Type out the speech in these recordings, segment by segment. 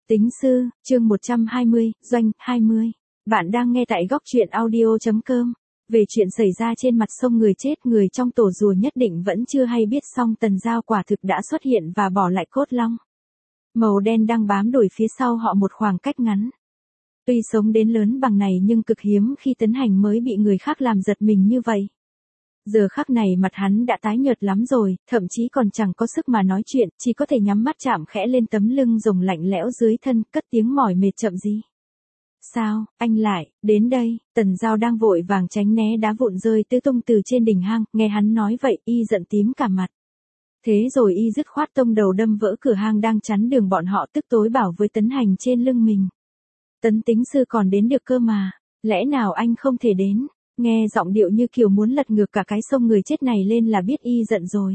Tính sư, chương 120, doanh, 20. Bạn đang nghe tại góc truyện audio.com. Về chuyện xảy ra trên mặt sông người chết, người trong tổ rùa nhất định vẫn chưa hay biết, song Tần Giao quả thực đã xuất hiện và bỏ lại cốt long màu đen đang bám đuổi phía sau họ một khoảng cách ngắn. Tuy sống đến lớn bằng này nhưng cực hiếm khi Tấn Hành mới bị người khác làm giật mình như vậy. Giờ khắc này mặt hắn đã tái nhợt lắm rồi, thậm chí còn chẳng có sức mà nói chuyện, chỉ có thể nhắm mắt chạm khẽ lên tấm lưng rồng lạnh lẽo dưới thân, cất tiếng mỏi mệt chậm gì. Sao, anh lại, đến đây? Tần Giao đang vội vàng tránh né đá vụn rơi tứ tung từ trên đỉnh hang, nghe hắn nói vậy, y giận tím cả mặt. Thế rồi y dứt khoát tông đầu đâm vỡ cửa hang đang chắn đường bọn họ, tức tối bảo với Tấn Hành trên lưng mình. Tấn tính sư còn đến được cơ mà, lẽ nào anh không thể đến? Nghe giọng điệu như kiểu muốn lật ngược cả cái sông người chết này lên là biết y giận rồi.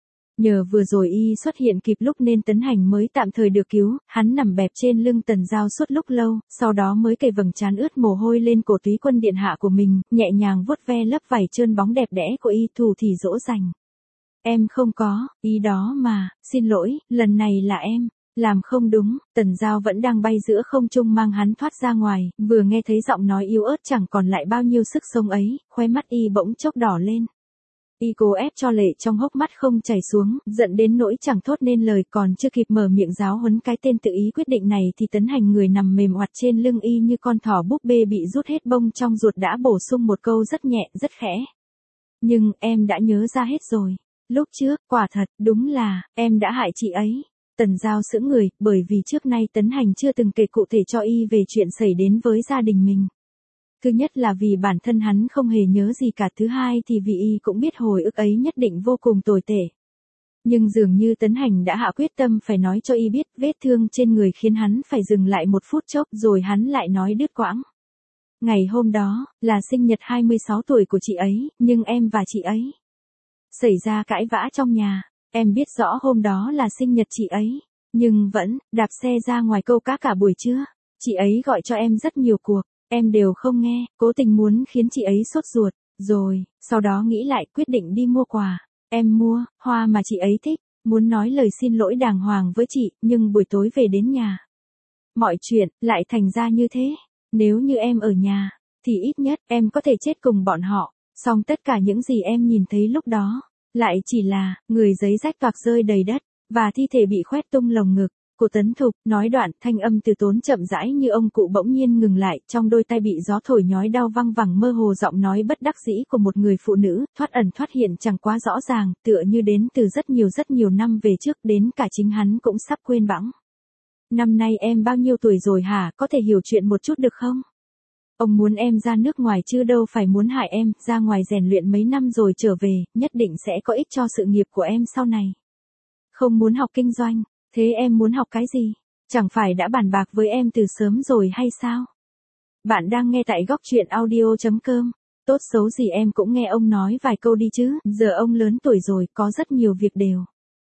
Nhờ vừa rồi y xuất hiện kịp lúc nên Tấn Hành mới tạm thời được cứu, hắn nằm bẹp trên lưng Tần Giao suốt lúc lâu, sau đó mới cày vầng trán ướt mồ hôi lên cổ túy quân điện hạ của mình, nhẹ nhàng vuốt ve lớp vải trơn bóng đẹp đẽ của y, thủ thì dỗ dành. Em không có, ý đó mà, xin lỗi, lần này là em. Làm không đúng, Tần Giao vẫn đang bay giữa không trung mang hắn thoát ra ngoài, vừa nghe thấy giọng nói yếu ớt chẳng còn lại bao nhiêu sức sống ấy, khóe mắt y bỗng chốc đỏ lên. Y cố ép cho lệ trong hốc mắt không chảy xuống, giận đến nỗi chẳng thốt nên lời, còn chưa kịp mở miệng giáo huấn cái tên tự ý quyết định này thì Tấn Hành người nằm mềm oặt trên lưng y như con thỏ búp bê bị rút hết bông trong ruột đã bổ sung một câu rất nhẹ, rất khẽ. Nhưng, em đã nhớ ra hết rồi. Lúc trước, quả thật, đúng là, em đã hại chị ấy. Tần Giao sững người, bởi vì trước nay Tấn Hành chưa từng kể cụ thể cho y về chuyện xảy đến với gia đình mình. Thứ nhất là vì bản thân hắn không hề nhớ gì cả, thứ hai thì vì y cũng biết hồi ức ấy nhất định vô cùng tồi tệ. Nhưng dường như Tấn Hành đã hạ quyết tâm phải nói cho y biết, vết thương trên người khiến hắn phải dừng lại một phút chốc, rồi hắn lại nói đứt quãng. Ngày hôm đó, là sinh nhật 26 tuổi của chị ấy, nhưng em và chị ấy xảy ra cãi vã trong nhà. Em biết rõ hôm đó là sinh nhật chị ấy, nhưng vẫn đạp xe ra ngoài câu cá cả buổi trưa. Chị ấy gọi cho em rất nhiều cuộc, em đều không nghe, cố tình muốn khiến chị ấy sốt ruột. Rồi, sau đó nghĩ lại quyết định đi mua quà. Em mua hoa mà chị ấy thích, muốn nói lời xin lỗi đàng hoàng với chị, nhưng buổi tối về đến nhà, mọi chuyện lại thành ra như thế. Nếu như em ở nhà, thì ít nhất em có thể chết cùng bọn họ. Song tất cả những gì em nhìn thấy lúc đó lại chỉ là người giấy rách toạc rơi đầy đất, và thi thể bị khoét tung lồng ngực của Tấn Thục. Nói đoạn, thanh âm từ tốn chậm rãi như ông cụ bỗng nhiên ngừng lại, trong đôi tai bị gió thổi nhói đau văng vẳng, mơ hồ giọng nói bất đắc dĩ của một người phụ nữ, thoát ẩn thoát hiện chẳng quá rõ ràng, tựa như đến từ rất nhiều năm về trước, đến cả chính hắn cũng sắp quên bẵng. Năm nay em bao nhiêu tuổi rồi hả, có thể hiểu chuyện một chút được không? Ông muốn em ra nước ngoài chứ đâu phải muốn hại em, ra ngoài rèn luyện mấy năm rồi trở về, nhất định sẽ có ích cho sự nghiệp của em sau này. Không muốn học kinh doanh, thế em muốn học cái gì? Chẳng phải đã bàn bạc với em từ sớm rồi hay sao? Bạn đang nghe tại góc truyện audio.com. Tốt xấu gì em cũng nghe ông nói vài câu đi chứ, giờ ông lớn tuổi rồi, có rất nhiều việc đều.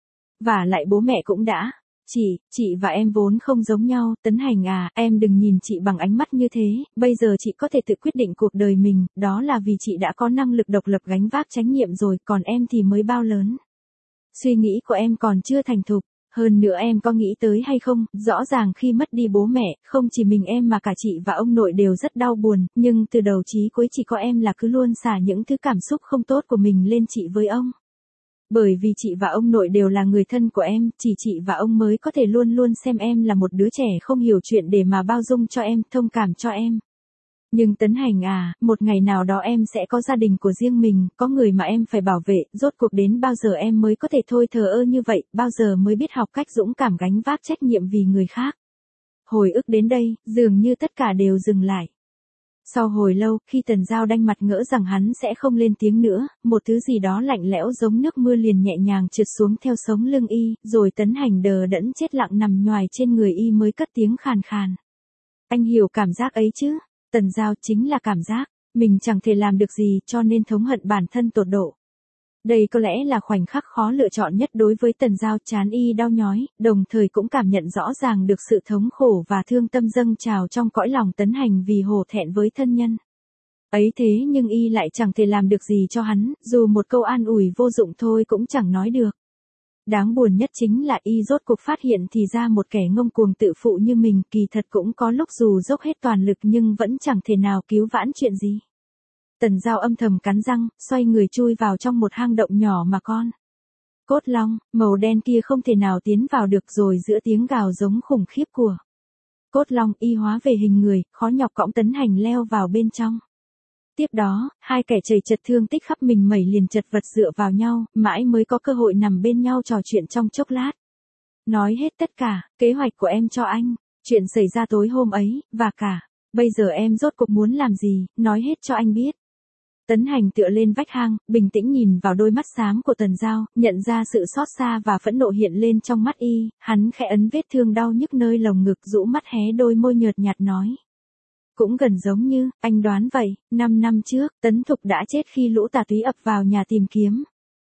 Và lại bố mẹ cũng đã. Chị và em vốn không giống nhau, Tấn Hành à, em đừng nhìn chị bằng ánh mắt như thế, bây giờ chị có thể tự quyết định cuộc đời mình, đó là vì chị đã có năng lực độc lập gánh vác trách nhiệm rồi, còn em thì mới bao lớn. Suy nghĩ của em còn chưa thành thục, hơn nữa em có nghĩ tới hay không, rõ ràng khi mất đi bố mẹ, không chỉ mình em mà cả chị và ông nội đều rất đau buồn, nhưng từ đầu chí cuối chỉ có em là cứ luôn xả những thứ cảm xúc không tốt của mình lên chị với ông. Bởi vì chị và ông nội đều là người thân của em, chỉ chị và ông mới có thể luôn luôn xem em là một đứa trẻ không hiểu chuyện để mà bao dung cho em, thông cảm cho em. Nhưng Tấn Hành à, một ngày nào đó em sẽ có gia đình của riêng mình, có người mà em phải bảo vệ, rốt cuộc đến bao giờ em mới có thể thôi thờ ơ như vậy, bao giờ mới biết học cách dũng cảm gánh vác trách nhiệm vì người khác. Hồi ức đến đây, dường như tất cả đều dừng lại. Sau hồi lâu, khi Tần Giao đanh mặt ngỡ rằng hắn sẽ không lên tiếng nữa, một thứ gì đó lạnh lẽo giống nước mưa liền nhẹ nhàng trượt xuống theo sống lưng y, rồi Tấn Hành đờ đẫn chết lặng nằm nhoài trên người y mới cất tiếng khàn khàn. Anh hiểu cảm giác ấy chứ? Tần Giao, chính là cảm giác mình chẳng thể làm được gì cho nên thống hận bản thân tột độ. Đây có lẽ là khoảnh khắc khó lựa chọn nhất đối với Tần Giao, trán y đau nhói, đồng thời cũng cảm nhận rõ ràng được sự thống khổ và thương tâm dâng trào trong cõi lòng Tấn Hành vì hổ thẹn với thân nhân. Ấy thế nhưng y lại chẳng thể làm được gì cho hắn, dù một câu an ủi vô dụng thôi cũng chẳng nói được. Đáng buồn nhất chính là y rốt cuộc phát hiện thì ra một kẻ ngông cuồng tự phụ như mình kỳ thật cũng có lúc dù dốc hết toàn lực nhưng vẫn chẳng thể nào cứu vãn chuyện gì. Tần Giao âm thầm cắn răng, xoay người chui vào trong một hang động nhỏ mà con cốt long màu đen kia không thể nào tiến vào được, rồi giữa tiếng gào giống khủng khiếp của cốt long y hóa về hình người, khó nhọc cõng Tấn Hành leo vào bên trong. Tiếp đó, hai kẻ chầy chật thương tích khắp mình mẩy liền chật vật dựa vào nhau, mãi mới có cơ hội nằm bên nhau trò chuyện trong chốc lát. Nói hết tất cả, kế hoạch của em cho anh, chuyện xảy ra tối hôm ấy, và cả, bây giờ em rốt cuộc muốn làm gì, nói hết cho anh biết. Tấn Hành tựa lên vách hang, bình tĩnh nhìn vào đôi mắt xám của Tần Giao, nhận ra sự xót xa và phẫn nộ hiện lên trong mắt y, hắn khẽ ấn vết thương đau nhức nơi lồng ngực, rũ mắt hé đôi môi nhợt nhạt nói. Cũng gần giống như, anh đoán vậy, 5 năm trước, Tấn Thục đã chết khi lũ tà túy ập vào nhà tìm kiếm.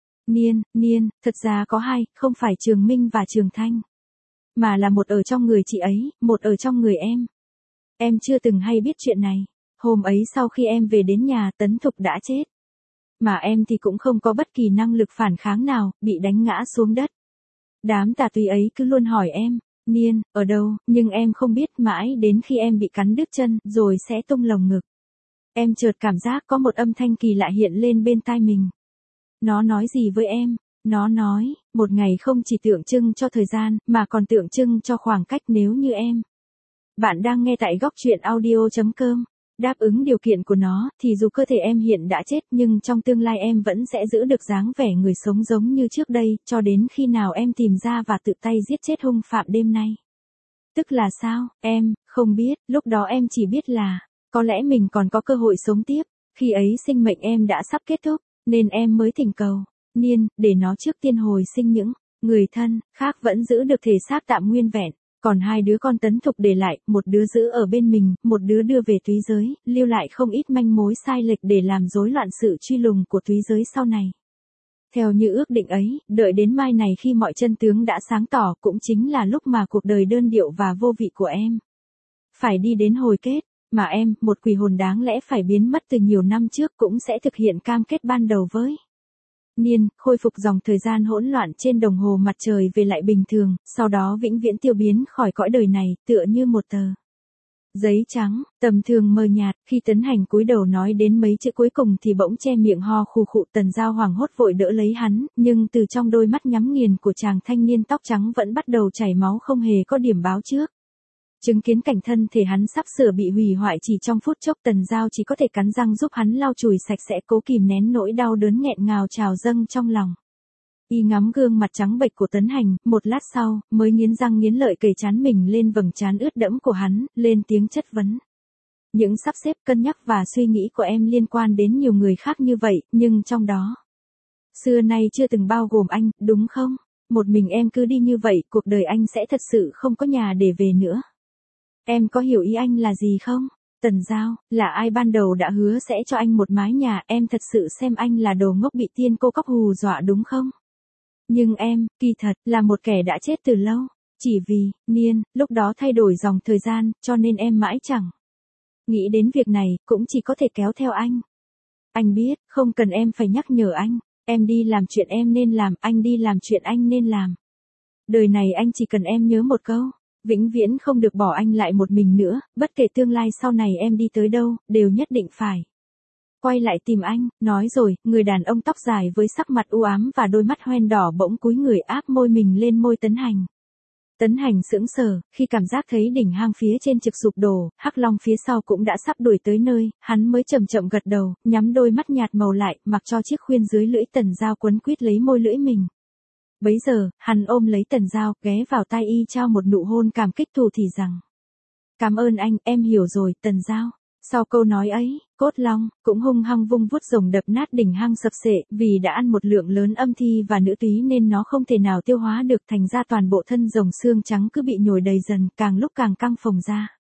Niên, thật ra có hai, không phải Trường Minh và Trường Thanh. Mà là một ở trong người chị ấy, một ở trong người em. Em chưa từng hay biết chuyện này. Hôm ấy sau khi em về đến nhà, Tấn Thục đã chết. Mà em thì cũng không có bất kỳ năng lực phản kháng nào, bị đánh ngã xuống đất. Đám tà túy ấy cứ luôn hỏi em, Niên, ở đâu, nhưng em không biết, mãi đến khi em bị cắn đứt chân, rồi sẽ tung lồng ngực. Em chợt cảm giác có một âm thanh kỳ lạ hiện lên bên tai mình. Nó nói gì với em? Nó nói, một ngày không chỉ tượng trưng cho thời gian, mà còn tượng trưng cho khoảng cách nếu như em. Bạn đang nghe tại góc truyện audio.com. Đáp ứng điều kiện của nó, thì dù cơ thể em hiện đã chết nhưng trong tương lai em vẫn sẽ giữ được dáng vẻ người sống giống như trước đây, cho đến khi nào em tìm ra và tự tay giết chết hung phạm đêm nay. Tức là sao, em, không biết, lúc đó em chỉ biết là, có lẽ mình còn có cơ hội sống tiếp, khi ấy sinh mệnh em đã sắp kết thúc, nên em mới thỉnh cầu, Niên, để nó trước tiên hồi sinh những người thân khác vẫn giữ được thể xác tạm nguyên vẹn. Còn hai đứa con Tấn Thục để lại, một đứa giữ ở bên mình, một đứa đưa về túy giới, lưu lại không ít manh mối sai lệch để làm rối loạn sự truy lùng của túy giới sau này. Theo như ước định ấy, đợi đến mai này khi mọi chân tướng đã sáng tỏ cũng chính là lúc mà cuộc đời đơn điệu và vô vị của em phải đi đến hồi kết, mà em, một quỷ hồn đáng lẽ phải biến mất từ nhiều năm trước cũng sẽ thực hiện cam kết ban đầu với Niên, khôi phục dòng thời gian hỗn loạn trên đồng hồ mặt trời về lại bình thường, sau đó vĩnh viễn tiêu biến khỏi cõi đời này, tựa như một tờ giấy trắng, tầm thường mờ nhạt. Khi Tấn Hành cúi đầu nói đến mấy chữ cuối cùng thì bỗng che miệng ho khù khụ. Tần Giao hoảng hốt vội đỡ lấy hắn, nhưng từ trong đôi mắt nhắm nghiền của chàng thanh niên tóc trắng vẫn bắt đầu chảy máu không hề có điểm báo trước. Chứng kiến cảnh thân thể hắn sắp sửa bị hủy hoại chỉ trong phút chốc, Tần Giao chỉ có thể cắn răng giúp hắn lau chùi sạch sẽ, cố kìm nén nỗi đau đớn nghẹn ngào trào dâng trong lòng. Y ngắm gương mặt trắng bệch của Tấn Hành, một lát sau, mới nghiến răng nghiến lợi kề trán mình lên vầng trán ướt đẫm của hắn, lên tiếng chất vấn. Những sắp xếp, cân nhắc và suy nghĩ của em liên quan đến nhiều người khác như vậy, nhưng trong đó, xưa nay chưa từng bao gồm anh, đúng không? Một mình em cứ đi như vậy, cuộc đời anh sẽ thật sự không có nhà để về nữa. Em có hiểu ý anh là gì không? Tần Giao, là ai ban đầu đã hứa sẽ cho anh một mái nhà, em thật sự xem anh là đồ ngốc bị tiên cô cóc hù dọa đúng không? Nhưng em, kỳ thật, là một kẻ đã chết từ lâu. Chỉ vì, Niên, lúc đó thay đổi dòng thời gian, cho nên em mãi chẳng nghĩ đến việc này, cũng chỉ có thể kéo theo anh. Anh biết, không cần em phải nhắc nhở anh. Em đi làm chuyện em nên làm, anh đi làm chuyện anh nên làm. Đời này anh chỉ cần em nhớ một câu. Vĩnh viễn không được bỏ anh lại một mình nữa, bất kể tương lai sau này em đi tới đâu, đều nhất định phải quay lại tìm anh. Nói rồi, người đàn ông tóc dài với sắc mặt u ám và đôi mắt hoen đỏ bỗng cúi người áp môi mình lên môi Tấn Hành. Tấn Hành sững sờ, khi cảm giác thấy đỉnh hang phía trên trực sụp đổ, Hắc Long phía sau cũng đã sắp đuổi tới nơi, hắn mới chậm chậm gật đầu, nhắm đôi mắt nhạt màu lại, mặc cho chiếc khuyên dưới lưỡi Tần Giao quấn quýt lấy môi lưỡi mình. Bấy giờ, hắn ôm lấy Tần Giao, ghé vào tai y trao một nụ hôn cảm kích thù thì rằng. Cảm ơn anh, em hiểu rồi, Tần Giao. Sau câu nói ấy, Cốt Long cũng hung hăng vung vuốt rồng đập nát đỉnh hang sập sệ, vì đã ăn một lượng lớn âm thi và nữ túy nên nó không thể nào tiêu hóa được, thành ra toàn bộ thân rồng xương trắng cứ bị nhồi đầy dần, càng lúc càng căng phồng ra.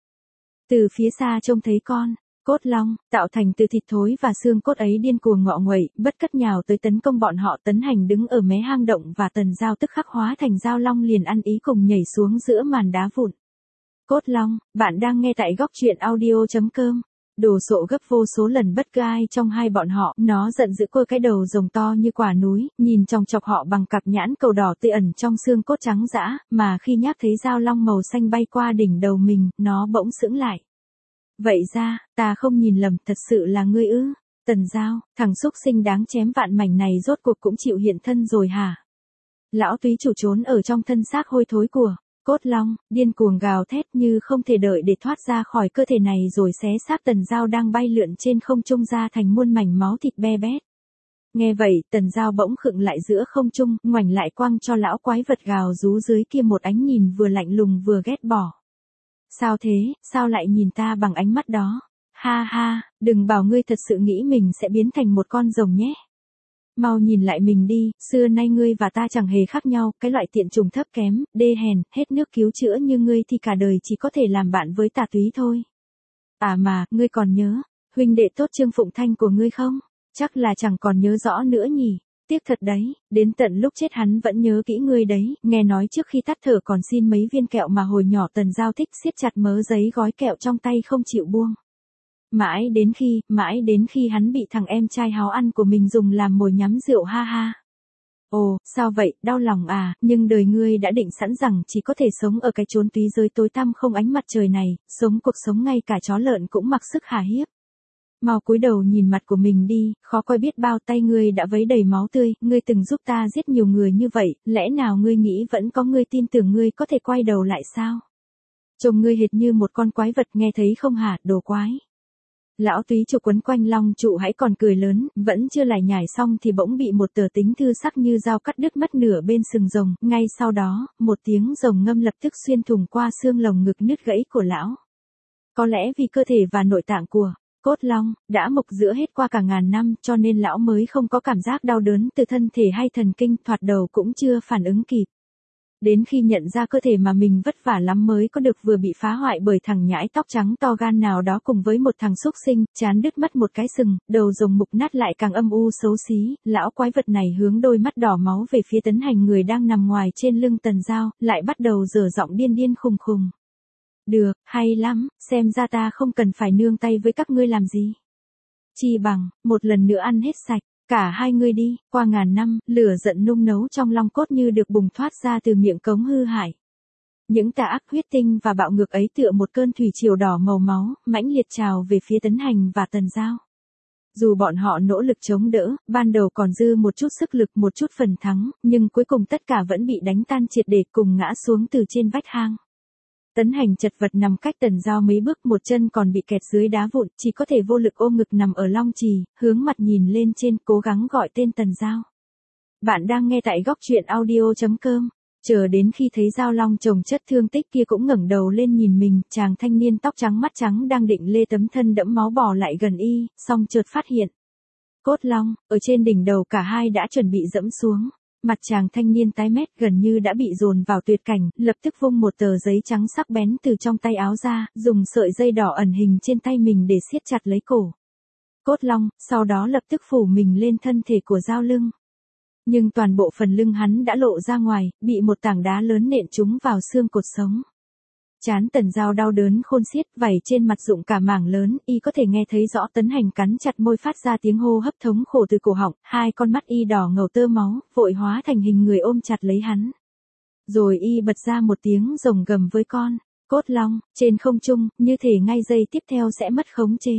Từ phía xa trông thấy con Cốt Long, tạo thành từ thịt thối và xương cốt ấy điên cuồng ngọ nguậy, bất cất nhào tới tấn công bọn họ. Tấn Hành đứng ở mé hang động và Tần Giao tức khắc hóa thành Giao Long liền ăn ý cùng nhảy xuống giữa màn đá vụn. Cốt Long, bạn đang nghe tại góc truyện audio.com. Đồ Sộ gấp vô số lần bất cứ ai trong hai bọn họ, nó giận dữ cơ cái đầu rồng to như quả núi, nhìn chòng chọc họ bằng cặp nhãn cầu đỏ tươi ẩn trong xương cốt trắng dã, mà khi nhắc thấy dao long màu xanh bay qua đỉnh đầu mình, nó bỗng sững lại. Vậy ra, ta không nhìn lầm, thật sự là ngươi ư? Tần Giao, thằng xúc sinh đáng chém vạn mảnh này rốt cuộc cũng chịu hiện thân rồi hả? Lão túy chủ trốn ở trong thân xác hôi thối của Cốt Long, điên cuồng gào thét như không thể đợi để thoát ra khỏi cơ thể này rồi xé xác Tần Giao đang bay lượn trên không trung ra thành muôn mảnh máu thịt be bét. Nghe vậy, Tần Giao bỗng khựng lại giữa không trung, ngoảnh lại quăng cho lão quái vật gào rú dưới kia một ánh nhìn vừa lạnh lùng vừa ghét bỏ. Sao thế, sao lại nhìn ta bằng ánh mắt đó? Ha ha, đừng bảo ngươi thật sự nghĩ mình sẽ biến thành một con rồng nhé. Mau nhìn lại mình đi, xưa nay ngươi và ta chẳng hề khác nhau, cái loại tiện trùng thấp kém, đê hèn, hết nước cứu chữa như ngươi thì cả đời chỉ có thể làm bạn với tà túy thôi. À mà, ngươi còn nhớ, huynh đệ tốt Trương Phụng Thanh của ngươi không? Chắc là chẳng còn nhớ rõ nữa nhỉ. Tiếc thật đấy, đến tận lúc chết hắn vẫn nhớ kỹ ngươi đấy, nghe nói trước khi tắt thở còn xin mấy viên kẹo mà hồi nhỏ Tần Giao thích siết chặt mớ giấy gói kẹo trong tay không chịu buông. Mãi đến khi hắn bị thằng em trai háo ăn của mình dùng làm mồi nhắm rượu ha ha. Ồ, sao vậy, đau lòng à, nhưng đời ngươi đã định sẵn rằng chỉ có thể sống ở cái chốn túy giới tối tăm không ánh mặt trời này, sống cuộc sống ngay cả chó lợn cũng mặc sức hả hiếp. Mau cúi đầu nhìn mặt của mình đi, khó coi biết bao, tay ngươi đã vấy đầy máu tươi, ngươi từng giúp ta giết nhiều người như vậy, lẽ nào ngươi nghĩ vẫn có người tin tưởng ngươi có thể quay đầu lại sao? Trông ngươi hệt như một con quái vật, nghe thấy không hả, đồ quái. Lão túy chủ quấn quanh long trụ hãy còn cười lớn, vẫn chưa lải nhải xong thì bỗng bị một tờ tính thư sắc như dao cắt đứt mất nửa bên sừng rồng, ngay sau đó, một tiếng rồng ngâm lập tức xuyên thủng qua xương lồng ngực nứt gãy của lão. Có lẽ vì cơ thể và nội tạng của Cốt Long đã mục dưỡng hết qua cả ngàn năm cho nên lão mới không có cảm giác đau đớn từ thân thể hay thần kinh, thoạt đầu cũng chưa phản ứng kịp. Đến khi nhận ra cơ thể mà mình vất vả lắm mới có được vừa bị phá hoại bởi thằng nhãi tóc trắng to gan nào đó cùng với một thằng xúc sinh, chán đứt mất một cái sừng, đầu rồng mục nát lại càng âm u xấu xí, lão quái vật này hướng đôi mắt đỏ máu về phía Tấn Hành người đang nằm ngoài trên lưng Tần Giao, lại bắt đầu giở giọng điên điên khùng khùng. Được, hay lắm, xem ra ta không cần phải nương tay với các ngươi làm gì. Chi bằng, một lần nữa ăn hết sạch. Cả hai ngươi đi, qua ngàn năm, lửa giận nung nấu trong long cốt như được bùng thoát ra từ miệng cống hư hại. Những tà ác huyết tinh và bạo ngược ấy tựa một cơn thủy triều đỏ màu máu, mãnh liệt trào về phía Tấn Hành và Tần Giao. Dù bọn họ nỗ lực chống đỡ, ban đầu còn dư một chút sức lực một chút phần thắng, nhưng cuối cùng tất cả vẫn bị đánh tan triệt để cùng ngã xuống từ trên vách hang. Tấn Hành chật vật nằm cách Tần Giao mấy bước, một chân còn bị kẹt dưới đá vụn, chỉ có thể vô lực ôm ngực nằm ở long trì, hướng mặt nhìn lên trên, cố gắng gọi tên Tần Giao. Bạn đang nghe tại góc truyện audio.com. Chờ đến khi thấy Giao Long chồng chất thương tích kia cũng ngẩng đầu lên nhìn mình, chàng thanh niên tóc trắng mắt trắng đang định lê tấm thân đẫm máu bò lại gần y, song chợt phát hiện. Cốt Long, ở trên đỉnh đầu cả hai đã chuẩn bị dẫm xuống. Mặt chàng thanh niên tái mét gần như đã bị dồn vào tuyệt cảnh, lập tức vung một tờ giấy trắng sắc bén từ trong tay áo ra, dùng sợi dây đỏ ẩn hình trên tay mình để siết chặt lấy cổ Cốt Long, sau đó lập tức phủ mình lên thân thể của Giao Lưng. Nhưng toàn bộ phần lưng hắn đã lộ ra ngoài, bị một tảng đá lớn nện trúng vào xương cột sống. Trán Tần Giao đau đớn khôn xiết, vảy trên mặt rụng cả mảng lớn, y có thể nghe thấy rõ Tấn Hành cắn chặt môi phát ra tiếng hô hấp thống khổ từ cổ họng, hai con mắt y đỏ ngầu tơ máu, vội hóa thành hình người ôm chặt lấy hắn. Rồi y bật ra một tiếng rồng gầm với con Cốt Long, trên không trung, như thể ngay giây tiếp theo sẽ mất khống chế.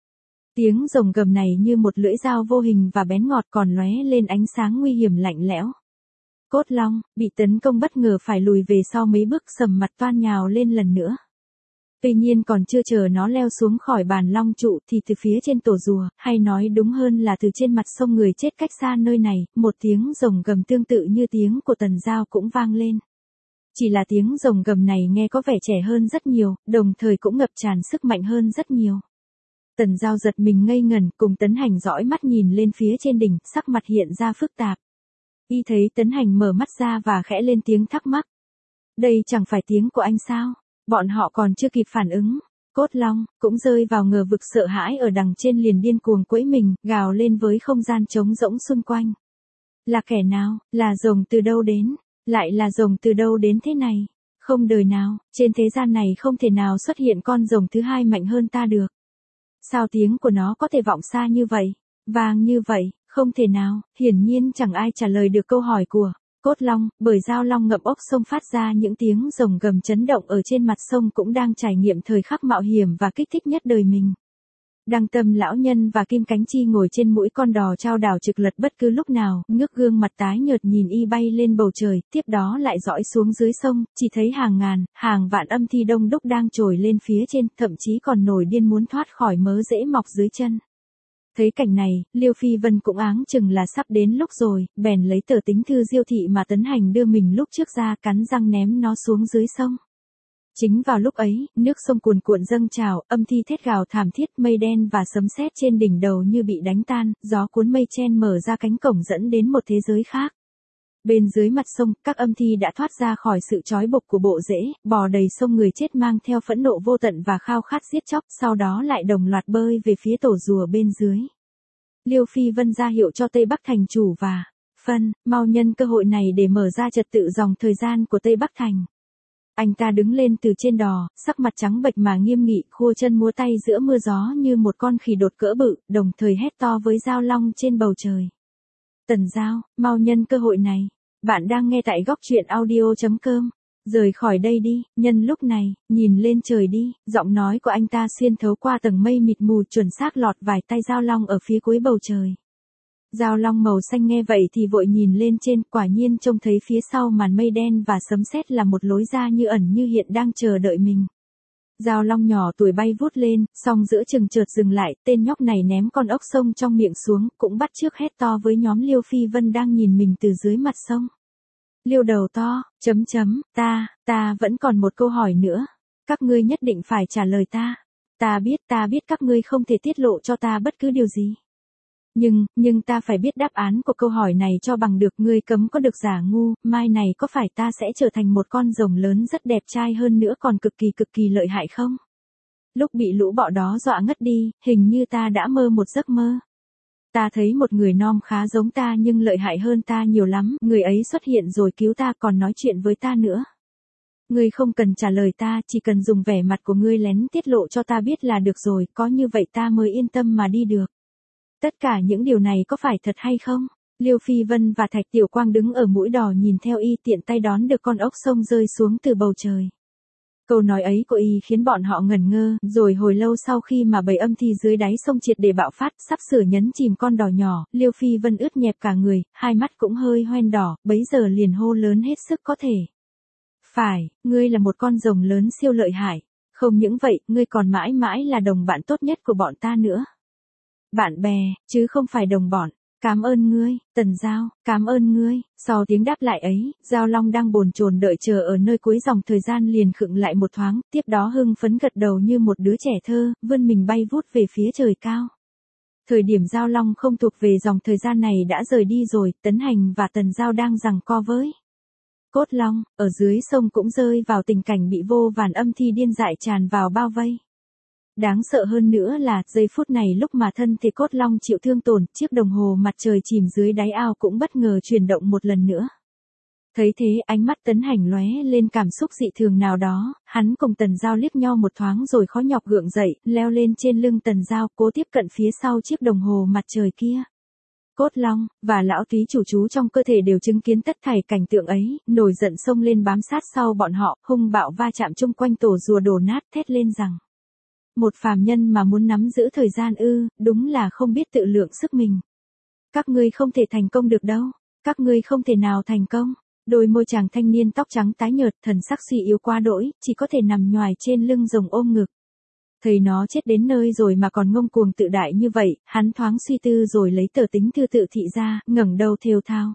Tiếng rồng gầm này như một lưỡi dao vô hình và bén ngọt còn lóe lên ánh sáng nguy hiểm lạnh lẽo. Cốt Long, bị tấn công bất ngờ phải lùi về sau mấy bước, sầm mặt toan nhào lên lần nữa. Tuy nhiên còn chưa chờ nó leo xuống khỏi bàn long trụ thì từ phía trên tổ rùa, hay nói đúng hơn là từ trên mặt sông người chết cách xa nơi này, một tiếng rồng gầm tương tự như tiếng của Tần Giao cũng vang lên. Chỉ là tiếng rồng gầm này nghe có vẻ trẻ hơn rất nhiều, đồng thời cũng ngập tràn sức mạnh hơn rất nhiều. Tần Giao giật mình ngây ngẩn, cùng Tấn Hành dõi mắt nhìn lên phía trên đỉnh, sắc mặt hiện ra phức tạp. Y thấy Tấn Hành mở mắt ra và khẽ lên tiếng thắc mắc. Đây chẳng phải tiếng của anh sao? Bọn họ còn chưa kịp phản ứng. Cốt Long cũng rơi vào ngờ vực sợ hãi ở đằng trên, liền điên cuồng quẫy mình, gào lên với không gian trống rỗng xung quanh. Là kẻ nào? Là rồng từ đâu đến? Lại là rồng từ đâu đến thế này? Không đời nào, trên thế gian này không thể nào xuất hiện con rồng thứ hai mạnh hơn ta được. Sao tiếng của nó có thể vọng xa như vậy? Vang như vậy, không thể nào, hiển nhiên chẳng ai trả lời được câu hỏi của Cốt Long, bởi Dao Long ngậm ốc sông phát ra những tiếng rồng gầm chấn động ở trên mặt sông cũng đang trải nghiệm thời khắc mạo hiểm và kích thích nhất đời mình. Đăng Tâm lão nhân và Kim Cánh Chi ngồi trên mũi con đò trao đảo trực lật bất cứ lúc nào, ngước gương mặt tái nhợt nhìn y bay lên bầu trời, tiếp đó lại dõi xuống dưới sông, chỉ thấy hàng ngàn, hàng vạn âm thi đông đúc đang trồi lên phía trên, thậm chí còn nổi điên muốn thoát khỏi mớ rễ mọc dưới chân. Thấy cảnh này, Liêu Phi Vân cũng áng chừng là sắp đến lúc rồi, bèn lấy tờ tính thư diêu thị mà Tấn Hành đưa mình lúc trước ra, cắn răng ném nó xuống dưới sông. Chính vào lúc ấy, nước sông cuồn cuộn dâng trào, âm thi thét gào thảm thiết, mây đen và sấm sét trên đỉnh đầu như bị đánh tan, gió cuốn mây chen mở ra cánh cổng dẫn đến một thế giới khác. Bên dưới mặt sông, các âm thi đã thoát ra khỏi sự trói buộc của bộ rễ, bò đầy sông người chết mang theo phẫn nộ vô tận và khao khát giết chóc, sau đó lại đồng loạt bơi về phía tổ rùa bên dưới. Liêu Phi Vân ra hiệu cho Tây Bắc Thành chủ và Phân, mau nhân cơ hội này để mở ra trật tự dòng thời gian của Tây Bắc Thành. Anh ta đứng lên từ trên đò, sắc mặt trắng bệch mà nghiêm nghị, khua chân múa tay giữa mưa gió như một con khỉ đột cỡ bự, đồng thời hét to với Dao Long trên bầu trời. Tần Giao, mau nhân cơ hội này. Bạn đang nghe tại góc truyện audio.com. Rời khỏi đây đi, nhân lúc này, nhìn lên trời đi, giọng nói của anh ta xuyên thấu qua tầng mây mịt mù chuẩn xác lọt vài tay Dao Long ở phía cuối bầu trời. Dao Long màu xanh nghe vậy thì vội nhìn lên trên, quả nhiên trông thấy phía sau màn mây đen và sấm sét là một lối ra như ẩn như hiện đang chờ đợi mình. Dao Long nhỏ tuổi bay vút lên, song giữa chừng chợt dừng lại, tên nhóc này ném con ốc sông trong miệng xuống, cũng bắt chước hét to với nhóm Liêu Phi Vân đang nhìn mình từ dưới mặt sông. Liêu đầu to, ta vẫn còn một câu hỏi nữa. Các ngươi nhất định phải trả lời ta. Ta biết các ngươi không thể tiết lộ cho ta bất cứ điều gì. Nhưng ta phải biết đáp án của câu hỏi này cho bằng được, ngươi cấm có được giả ngu, mai này có phải ta sẽ trở thành một con rồng lớn rất đẹp trai hơn nữa còn cực kỳ lợi hại không? Lúc bị lũ bọ đó dọa ngất đi, hình như ta đã mơ một giấc mơ. Ta thấy một người non khá giống ta nhưng lợi hại hơn ta nhiều lắm, người ấy xuất hiện rồi cứu ta còn nói chuyện với ta nữa. Ngươi không cần trả lời ta, chỉ cần dùng vẻ mặt của ngươi lén tiết lộ cho ta biết là được rồi, có như vậy ta mới yên tâm mà đi được. Tất cả những điều này có phải thật hay không? Liêu Phi Vân và Thạch Tiểu Quang đứng ở mũi đò nhìn theo y tiện tay đón được con ốc sông rơi xuống từ bầu trời. Câu nói ấy của y khiến bọn họ ngẩn ngơ, rồi hồi lâu sau khi mà bầy âm thi dưới đáy sông triệt để bạo phát, sắp sửa nhấn chìm con đò nhỏ, Liêu Phi Vân ướt nhẹp cả người, hai mắt cũng hơi hoen đỏ, bấy giờ liền hô lớn hết sức có thể. Phải, ngươi là một con rồng lớn siêu lợi hại. Không những vậy, ngươi còn mãi mãi là đồng bạn tốt nhất của bọn ta nữa. Bạn bè, chứ không phải đồng bọn. Cảm ơn ngươi, Tần Giao, cảm ơn ngươi. Sau tiếng đáp lại ấy, Dao Long đang bồn chồn đợi chờ ở nơi cuối dòng thời gian liền khựng lại một thoáng, tiếp đó hưng phấn gật đầu như một đứa trẻ thơ, vươn mình bay vút về phía trời cao. Thời điểm Dao Long không thuộc về dòng thời gian này đã rời đi rồi, Tấn Hành và Tần Giao đang giằng co với Cốt Long, ở dưới sông cũng rơi vào tình cảnh bị vô vàn âm thi điên dại tràn vào bao vây. Đáng sợ hơn nữa là, giây phút này lúc mà thân thể Cốt Long chịu thương tổn, chiếc đồng hồ mặt trời chìm dưới đáy ao cũng bất ngờ chuyển động một lần nữa. Thấy thế, ánh mắt Tấn Hành lóe lên cảm xúc dị thường nào đó, hắn cùng Tần Giao liếc nhau một thoáng rồi khó nhọc gượng dậy, leo lên trên lưng Tần Giao, cố tiếp cận phía sau chiếc đồng hồ mặt trời kia. Cốt Long, và lão túy chủ chú trong cơ thể đều chứng kiến tất thảy cảnh tượng ấy, nổi giận xông lên bám sát sau bọn họ, hung bạo va chạm chung quanh tổ rùa đổ nát, thét lên rằng. Một phàm nhân mà muốn nắm giữ thời gian ư, đúng là không biết tự lượng sức mình. Các ngươi không thể thành công được đâu, các ngươi không thể nào thành công. Đôi môi chàng thanh niên tóc trắng tái nhợt, thần sắc suy yếu quá đỗi, chỉ có thể nằm nhoài trên lưng rồng ôm ngực. Thấy nó chết đến nơi rồi mà còn ngông cuồng tự đại như vậy, hắn thoáng suy tư rồi lấy tờ tính thư tự thị ra, ngẩng đầu thều thào.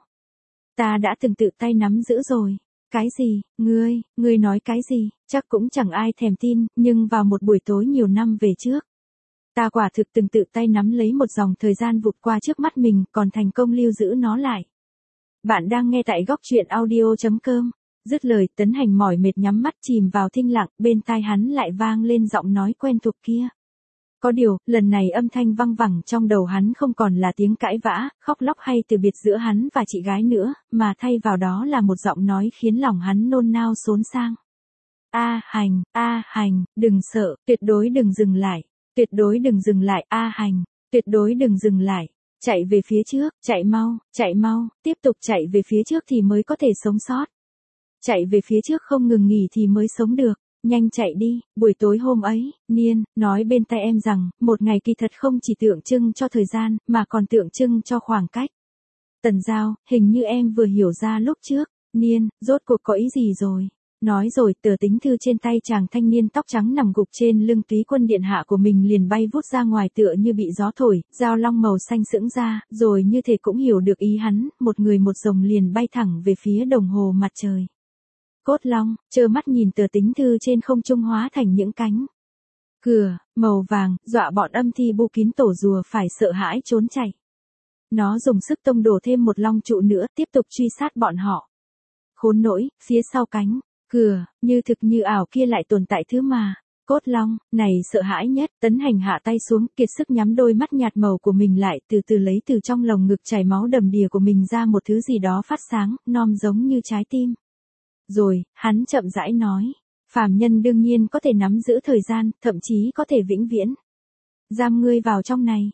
Ta đã từng tự tay nắm giữ rồi. Cái gì, ngươi nói cái gì, chắc cũng chẳng ai thèm tin, nhưng vào một buổi tối nhiều năm về trước. Ta quả thực từng tự tay nắm lấy một dòng thời gian vụt qua trước mắt mình, còn thành công lưu giữ nó lại. Bạn đang nghe tại góc truyện audio.com. Dứt lời, Tấn Hành mỏi mệt nhắm mắt chìm vào thinh lặng, bên tai hắn lại vang lên giọng nói quen thuộc kia. Có điều, lần này âm thanh văng vẳng trong đầu hắn không còn là tiếng cãi vã, khóc lóc hay từ biệt giữa hắn và chị gái nữa, mà thay vào đó là một giọng nói khiến lòng hắn nôn nao xốn sang. A Hành, đừng sợ, tuyệt đối đừng dừng lại. Tuyệt đối đừng dừng lại, A Hành, tuyệt đối đừng dừng lại. Chạy về phía trước, chạy mau, tiếp tục chạy về phía trước thì mới có thể sống sót. Chạy về phía trước không ngừng nghỉ thì mới sống được. Nhanh chạy đi, buổi tối hôm ấy, Niên, nói bên tai em rằng, một ngày kỳ thật không chỉ tượng trưng cho thời gian, mà còn tượng trưng cho khoảng cách. Tần Giao, hình như em vừa hiểu ra lúc trước. Niên, rốt cuộc có ý gì rồi? Nói rồi tờ tính thư trên tay chàng thanh niên tóc trắng nằm gục trên lưng túy quân điện hạ của mình liền bay vút ra ngoài tựa như bị gió thổi, dao long màu xanh sững ra, rồi như thể cũng hiểu được ý hắn, một người một rồng liền bay thẳng về phía đồng hồ mặt trời. Cốt long, trơ mắt nhìn tờ tính thư trên không trung hóa thành những cánh cửa màu vàng, dọa bọn âm thi bu kín tổ rùa phải sợ hãi trốn chạy. Nó dùng sức tông đổ thêm một long trụ nữa, tiếp tục truy sát bọn họ. Khốn nỗi, phía sau cánh cửa, như thực như ảo kia lại tồn tại thứ mà. Cốt long, này sợ hãi nhất, Tấn Hành hạ tay xuống, kiệt sức nhắm đôi mắt nhạt màu của mình lại, từ từ lấy từ trong lồng ngực chảy máu đầm đìa của mình ra một thứ gì đó phát sáng, non giống như trái tim. Rồi, hắn chậm rãi nói, phàm nhân đương nhiên có thể nắm giữ thời gian, thậm chí có thể vĩnh viễn. Giam ngươi vào trong này.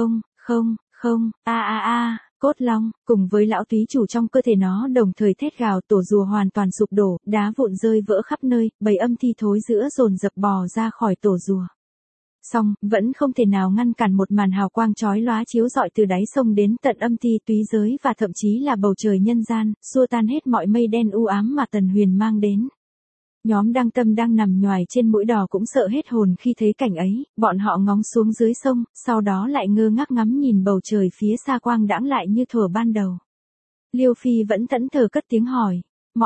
Không, cốt long, cùng với lão túy chủ trong cơ thể nó đồng thời thét gào, tổ rùa hoàn toàn sụp đổ, đá vụn rơi vỡ khắp nơi, bầy âm thi thối rữa dồn dập bò ra khỏi tổ rùa. Song, vẫn không thể nào ngăn cản một màn hào quang chói lóa chiếu rọi từ đáy sông đến tận âm thi túy giới và thậm chí là bầu trời nhân gian, xua tan hết mọi mây đen u ám mà Tần Huyền mang đến. Nhóm Đăng Tâm đang nằm nhoài trên mũi đò cũng sợ hết hồn khi thấy cảnh ấy, bọn họ ngóng xuống dưới sông, sau đó lại ngơ ngác ngắm nhìn bầu trời phía xa quang đãng lại như thuở ban đầu. Liêu Phi vẫn thẫn thờ cất tiếng hỏi,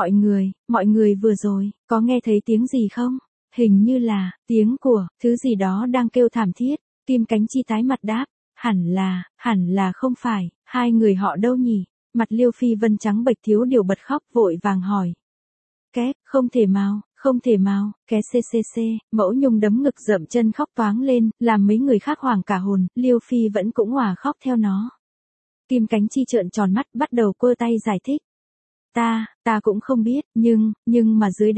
mọi người vừa rồi, có nghe thấy tiếng gì không? Hình như là, tiếng của, thứ gì đó đang kêu thảm thiết. Kim Cánh Chi tái mặt đáp, hẳn là không phải, hai người họ đâu nhỉ? Mặt Liêu Phi Vân trắng bệch thiếu điều bật khóc vội vàng hỏi. Két, không thể mau, ké cc, Mẫu Nhung đấm ngực dậm chân khóc toáng lên, làm mấy người khác hoảng cả hồn, Liêu Phi vẫn cũng òa khóc theo nó. Kim Cánh Chi trợn tròn mắt bắt đầu quơ tay giải thích. Ta cũng không biết, nhưng mà dưới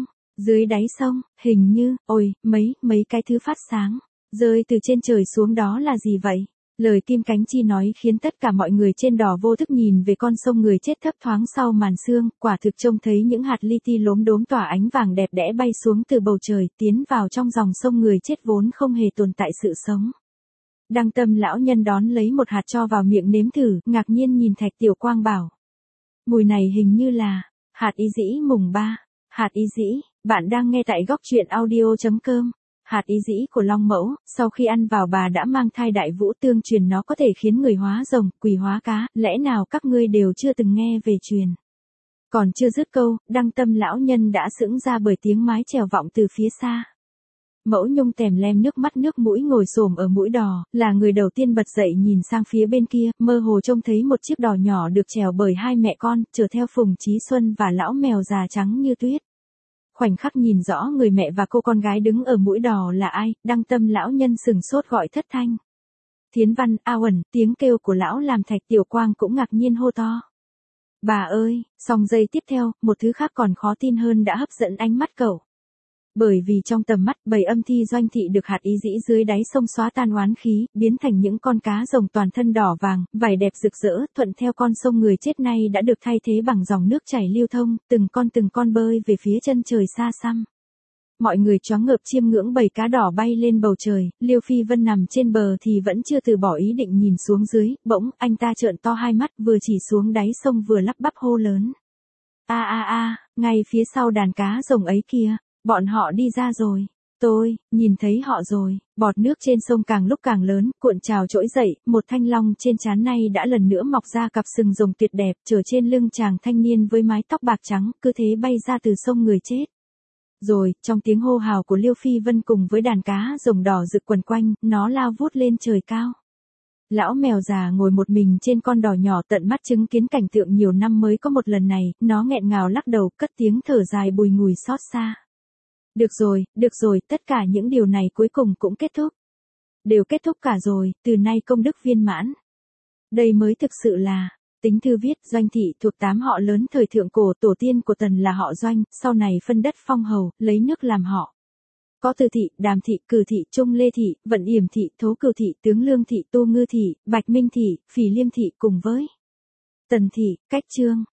đáy sông, hình như, ôi, mấy cái thứ phát sáng, rơi từ trên trời xuống đó là gì vậy? Lời Kim Cánh Chi nói khiến tất cả mọi người trên đò vô thức nhìn về con sông người chết thấp thoáng sau màn sương, quả thực trông thấy những hạt li ti lốm đốm tỏa ánh vàng đẹp đẽ bay xuống từ bầu trời, tiến vào trong dòng sông người chết vốn không hề tồn tại sự sống. Đăng Tâm lão nhân đón lấy một hạt cho vào miệng nếm thử, ngạc nhiên nhìn Thạch Tiểu Quang bảo. Mùi này hình như là, hạt ý dĩ mùng 3, hạt ý dĩ, bạn đang nghe tại góc truyện audio.com. Hạt ý dĩ của Long Mẫu, sau khi ăn vào bà đã mang thai đại vũ tương truyền nó có thể khiến người hóa rồng, quỷ hóa cá, lẽ nào các ngươi đều chưa từng nghe về truyền. Còn chưa dứt câu, Đăng Tâm lão nhân đã sững ra bởi tiếng mái chèo vọng từ phía xa. Mẫu Nhung tèm lem nước mắt nước mũi ngồi xổm ở mũi đò, là người đầu tiên bật dậy nhìn sang phía bên kia, mơ hồ trông thấy một chiếc đò nhỏ được chèo bởi hai mẹ con, chở theo Phùng Chí Xuân và lão mèo già trắng như tuyết. Khoảnh khắc nhìn rõ người mẹ và cô con gái đứng ở mũi đò là ai, Đăng Tâm lão nhân sừng sốt gọi thất thanh. Thiến Văn, A Uẩn, tiếng kêu của lão làm Thạch Tiểu Quang cũng ngạc nhiên hô to. Bà ơi, song giây tiếp theo, một thứ khác còn khó tin hơn đã hấp dẫn ánh mắt cậu. Bởi vì trong tầm mắt, bầy âm thi Doanh Thị được hạt ý dĩ dưới đáy sông xóa tan oán khí, biến thành những con cá rồng toàn thân đỏ vàng, vảy đẹp rực rỡ, thuận theo con sông người chết nay đã được thay thế bằng dòng nước chảy lưu thông, từng con bơi về phía chân trời xa xăm. Mọi người choáng ngợp chiêm ngưỡng bầy cá đỏ bay lên bầu trời, Liêu Phi Vân nằm trên bờ thì vẫn chưa từ bỏ ý định nhìn xuống dưới, bỗng, anh ta trợn to hai mắt vừa chỉ xuống đáy sông vừa lắp bắp hô lớn. Ngay phía sau đàn cá rồng ấy kia. Bọn họ đi ra rồi. Tôi, nhìn thấy họ rồi. Bọt nước trên sông càng lúc càng lớn, cuộn trào trỗi dậy, một thanh long trên trán nay đã lần nữa mọc ra cặp sừng rồng tuyệt đẹp, chở trên lưng chàng thanh niên với mái tóc bạc trắng, cứ thế bay ra từ sông người chết. Rồi, trong tiếng hô hào của Liêu Phi Vân cùng với đàn cá rồng đỏ rực quần quanh, nó lao vút lên trời cao. Lão mèo già ngồi một mình trên con đò nhỏ tận mắt chứng kiến cảnh tượng nhiều năm mới có một lần này, nó nghẹn ngào lắc đầu, cất tiếng thở dài bùi ngùi xót xa. Được rồi, tất cả những điều này cuối cùng cũng kết thúc. Đều kết thúc cả rồi, từ nay công đức viên mãn. Đây mới thực sự là, tính thư viết, Doanh Thị thuộc 8 họ lớn thời thượng cổ, tổ tiên của Tần là họ Doanh, sau này phân đất phong hầu, lấy nước làm họ. Có Từ thị, Đàm thị, Cử thị, Trung Lê thị, Vận Yểm thị, Thố Cửu thị, Tướng Lương thị, Tô Ngư thị, Bạch Minh thị, Phỉ Liêm thị cùng với Tần thị, Cách Trương.